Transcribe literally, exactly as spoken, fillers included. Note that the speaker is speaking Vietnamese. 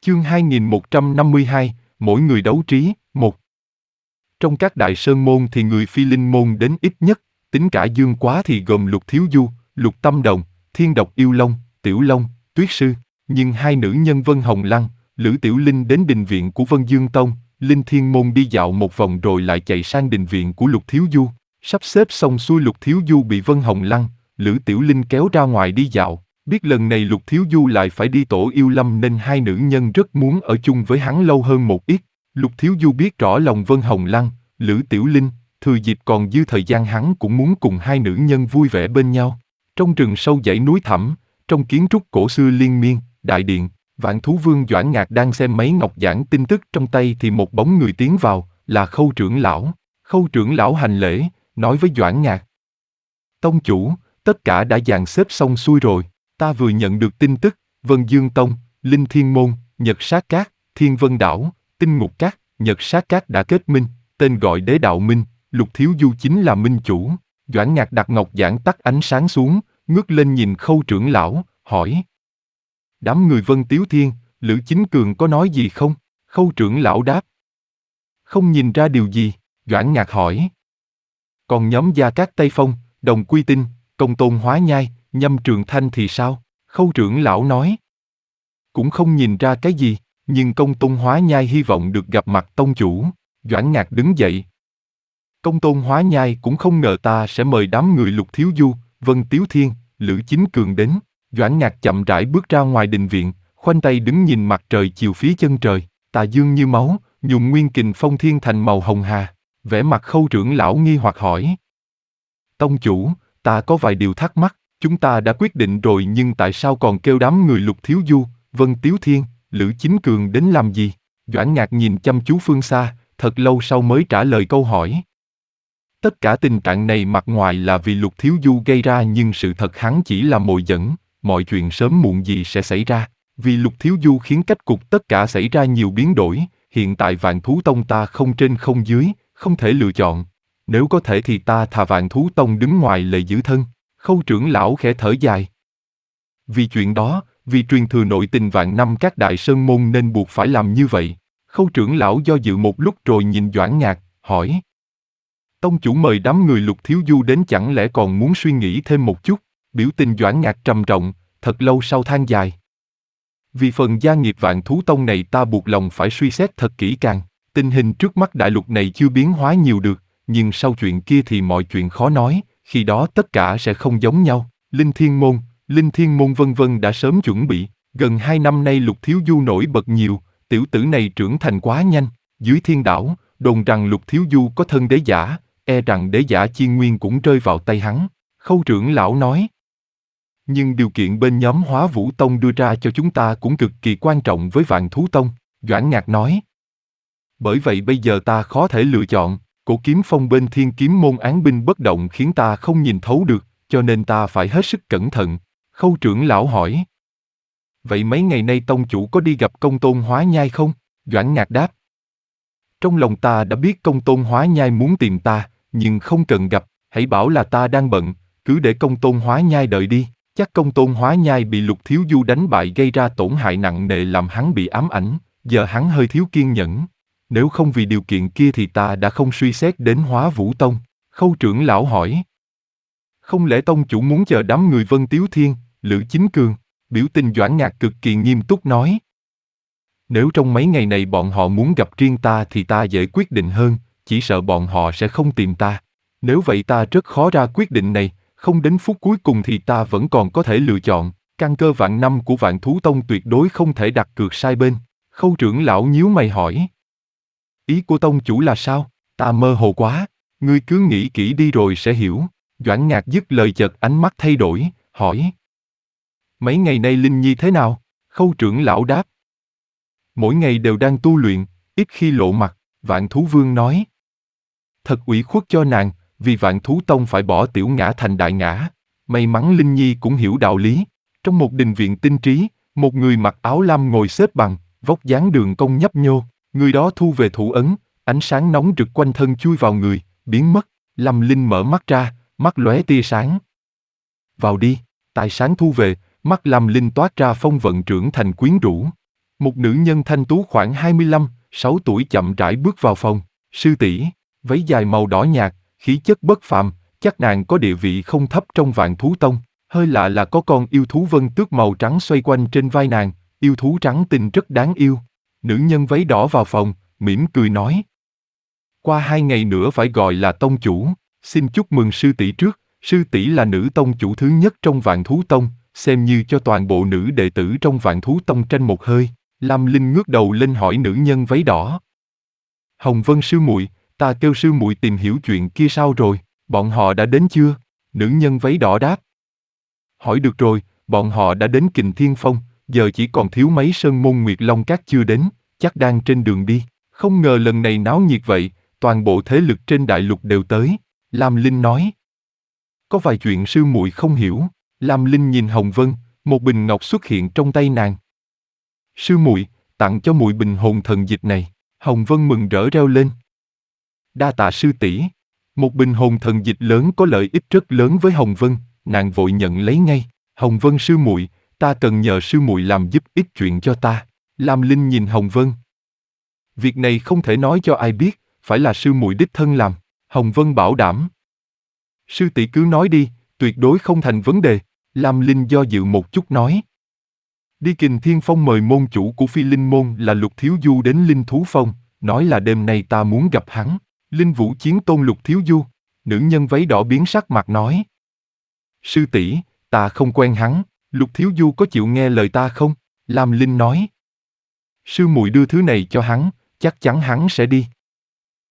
Chương hai nghìn một trăm năm mươi hai, mỗi người đấu trí, một. Trong các đại sơn môn thì người phi linh môn đến ít nhất, tính cả Dương Quá thì gồm Lục Thiếu Du, Lục Tâm Đồng, Thiên Độc Yêu Long, Tiểu Long, Tuyết Sư, nhưng hai nữ nhân Vân Hồng Lăng, Lữ Tiểu Linh đến đình viện của Vân Dương Tông, Linh Thiên Môn đi dạo một vòng rồi lại chạy sang đình viện của Lục Thiếu Du. Sắp xếp xong xuôi Lục Thiếu Du bị Vân Hồng Lăng, Lữ Tiểu Linh kéo ra ngoài đi dạo. Biết lần này Lục Thiếu Du lại phải đi tổ yêu lâm nên hai nữ nhân rất muốn ở chung với hắn lâu hơn một ít. Lục Thiếu Du biết rõ lòng Vân Hồng Lăng, Lữ Tiểu Linh, thừa dịp còn dư thời gian hắn cũng muốn cùng hai nữ nhân vui vẻ bên nhau. Trong rừng sâu dãy núi thẳm, trong kiến trúc cổ xưa liên miên, đại điện, Vạn Thú Vương Doãn Ngạc đang xem mấy ngọc giản tin tức trong tay thì một bóng người tiến vào, là Khâu trưởng lão. Khâu trưởng lão hành lễ, nói với Doãn Ngạc: Tông chủ, tất cả đã dàn xếp xong xuôi rồi. Ta vừa nhận được tin tức, Vân Dương Tông, Linh Thiên Môn, Nhật Sát Các, Thiên Vân Đảo, Tinh Ngục Các, Nhật Sát Các đã kết minh, tên gọi Đế Đạo Minh, Lục Thiếu Du chính là minh chủ. Doãn Ngạc đặt ngọc giản tắt ánh sáng xuống, ngước lên nhìn Khâu trưởng lão, hỏi: Đám người Vân Tiếu Thiên, Lữ Chính Cường có nói gì không? Khâu trưởng lão đáp: Không nhìn ra điều gì. Doãn Ngạc hỏi: Còn nhóm Gia Cát Tây Phong, Đồng Quy Tinh, Công Tôn Hóa Nhai, Nhâm Trường Thanh thì sao? Khâu trưởng lão nói: Cũng không nhìn ra cái gì, nhưng Công Tôn Hóa Nhai hy vọng được gặp mặt tông chủ. Doãn Ngạc đứng dậy: Công Tôn Hóa Nhai cũng không ngờ ta sẽ mời đám người Lục Thiếu Du, Vân Tiếu Thiên, Lữ Chính Cường đến. Doãn Ngạc chậm rãi bước ra ngoài đình viện, khoanh tay đứng nhìn mặt trời chiều phía chân trời, tà dương như máu, nhuộm nguyên kình phong thiên thành màu hồng hà. Vẻ mặt Khâu trưởng lão nghi hoặc hỏi: Tông chủ, ta có vài điều thắc mắc. Chúng ta đã quyết định rồi nhưng tại sao còn kêu đám người Lục Thiếu Du, Vân Tiếu Thiên, Lữ Chính Cường đến làm gì? Doãn Ngạc nhìn chăm chú phương xa, thật lâu sau mới trả lời câu hỏi. Tất cả tình trạng này mặt ngoài là vì Lục Thiếu Du gây ra nhưng sự thật hắn chỉ là mồi dẫn, mọi chuyện sớm muộn gì sẽ xảy ra. Vì Lục Thiếu Du khiến cách cục tất cả xảy ra nhiều biến đổi, hiện tại Vạn Thú Tông ta không trên không dưới, không thể lựa chọn. Nếu có thể thì ta thà Vạn Thú Tông đứng ngoài lề giữ thân. Khâu trưởng lão khẽ thở dài. Vì chuyện đó, vì truyền thừa nội tình vạn năm các đại sơn môn nên buộc phải làm như vậy. Khâu trưởng lão do dự một lúc rồi nhìn Doãn Ngạc, hỏi: Tông chủ mời đám người Lục Thiếu Du đến chẳng lẽ còn muốn suy nghĩ thêm một chút? Biểu tình Doãn Ngạc trầm trọng, thật lâu sau than dài. Vì phần gia nghiệp Vạn Thú Tông này ta buộc lòng phải suy xét thật kỹ càng. Tình hình trước mắt đại lục này chưa biến hóa nhiều được, nhưng sau chuyện kia thì mọi chuyện khó nói. Khi đó tất cả sẽ không giống nhau. Linh Thiên Môn, Linh Thiên Môn vân vân đã sớm chuẩn bị. Gần hai năm nay Lục Thiếu Du nổi bật nhiều, tiểu tử này trưởng thành quá nhanh. Dưới thiên đảo, đồn rằng Lục Thiếu Du có thân đế giả, e rằng đế giả chi nguyên cũng rơi vào tay hắn. Khâu trưởng lão nói. Nhưng điều kiện bên nhóm Hóa Vũ Tông đưa ra cho chúng ta cũng cực kỳ quan trọng với Vạn Thú Tông. Doãn Ngạc nói. Bởi vậy bây giờ ta khó thể lựa chọn. Cổ kiếm phong bên Thiên Kiếm Môn án binh bất động khiến ta không nhìn thấu được, cho nên ta phải hết sức cẩn thận. Khâu trưởng lão hỏi. Vậy mấy ngày nay tông chủ có đi gặp Công Tôn Hóa Nhai không? Doãn Ngạc đáp. Trong lòng ta đã biết Công Tôn Hóa Nhai muốn tìm ta, nhưng không cần gặp, hãy bảo là ta đang bận, cứ để Công Tôn Hóa Nhai đợi đi. Chắc Công Tôn Hóa Nhai bị Lục Thiếu Du đánh bại gây ra tổn hại nặng nề làm hắn bị ám ảnh, giờ hắn hơi thiếu kiên nhẫn. Nếu không vì điều kiện kia thì ta đã không suy xét đến Hóa Vũ Tông. Khâu trưởng lão hỏi. Không lẽ tông chủ muốn chờ đám người Vân Tiếu Thiên, Lữ Chính Cường? Biểu tình Doãn Ngạc cực kỳ nghiêm túc nói. Nếu trong mấy ngày này bọn họ muốn gặp riêng ta thì ta dễ quyết định hơn, chỉ sợ bọn họ sẽ không tìm ta. Nếu vậy ta rất khó ra quyết định này, không đến phút cuối cùng thì ta vẫn còn có thể lựa chọn. Căn cơ vạn năm của Vạn Thú Tông tuyệt đối không thể đặt cược sai bên. Khâu trưởng lão nhíu mày hỏi. Ý của tông chủ là sao? Ta mơ hồ quá, ngươi cứ nghĩ kỹ đi rồi sẽ hiểu. Doãn Ngạc dứt lời chợt ánh mắt thay đổi, hỏi. Mấy ngày nay Linh Nhi thế nào? Khâu trưởng lão đáp. Mỗi ngày đều đang tu luyện, ít khi lộ mặt. Vạn Thú Vương nói. Thật ủy khuất cho nàng, vì Vạn Thú Tông phải bỏ tiểu ngã thành đại ngã. May mắn Linh Nhi cũng hiểu đạo lý. Trong một đình viện tinh trí, một người mặc áo lam ngồi xếp bằng, vóc dáng đường cong nhấp nhô. Người đó thu về thủ ấn, ánh sáng nóng rực quanh thân chui vào người, biến mất. Lâm Linh mở mắt ra, mắt lóe tia sáng. Vào đi. Tại sáng thu về, mắt Lâm Linh toát ra phong vận trưởng thành quyến rũ. Một nữ nhân thanh tú khoảng hai mươi lăm, sáu tuổi chậm rãi bước vào phòng. Sư tỷ, váy dài màu đỏ nhạt, khí chất bất phàm, chắc nàng có địa vị không thấp trong Vạn Thú Tông. Hơi lạ là có con yêu thú vân tước màu trắng xoay quanh trên vai nàng, yêu thú trắng tinh rất đáng yêu. Nữ nhân váy đỏ vào phòng, mỉm cười nói. Qua hai ngày nữa phải gọi là tông chủ, xin chúc mừng sư tỷ trước, sư tỷ là nữ tông chủ thứ nhất trong Vạn Thú Tông, xem như cho toàn bộ nữ đệ tử trong Vạn Thú Tông tranh một hơi. Lam Linh ngước đầu lên hỏi nữ nhân váy đỏ. Hồng Vân sư muội, ta kêu sư muội tìm hiểu chuyện kia sao rồi, bọn họ đã đến chưa? Nữ nhân váy đỏ đáp. Hỏi được rồi, bọn họ đã đến Kình Thiên Phong, giờ chỉ còn thiếu mấy sơn môn Nguyệt Long Các chưa đến, chắc đang trên đường đi. Không ngờ lần này náo nhiệt vậy, toàn bộ thế lực trên đại lục đều tới. Lam Linh nói. Có vài chuyện sư muội không hiểu. Lam Linh nhìn Hồng Vân, một bình ngọc xuất hiện trong tay nàng. Sư muội, tặng cho muội bình hồn thần dịch này. Hồng Vân mừng rỡ reo lên. Đa tạ sư tỷ. Một bình hồn thần dịch lớn có lợi ích rất lớn với Hồng Vân, nàng vội nhận lấy ngay. Hồng Vân sư muội, ta cần nhờ sư muội làm giúp ít chuyện cho ta. Lam Linh nhìn Hồng Vân. Việc này không thể nói cho ai biết, phải là sư muội đích thân làm. Hồng Vân bảo đảm. Sư tỷ cứ nói đi, tuyệt đối không thành vấn đề. Lam Linh do dự một chút nói. Đi Kình Thiên Phong mời môn chủ của Phi Linh Môn là Lục Thiếu Du đến Linh Thú Phong, nói là đêm nay ta muốn gặp hắn. Linh Vũ Chiến Tôn Lục Thiếu Du. Nữ nhân váy đỏ biến sắc mặt nói. Sư tỷ, ta không quen hắn, Lục Thiếu Du có chịu nghe lời ta không? Lam Linh nói. Sư muội đưa thứ này cho hắn, chắc chắn hắn sẽ đi.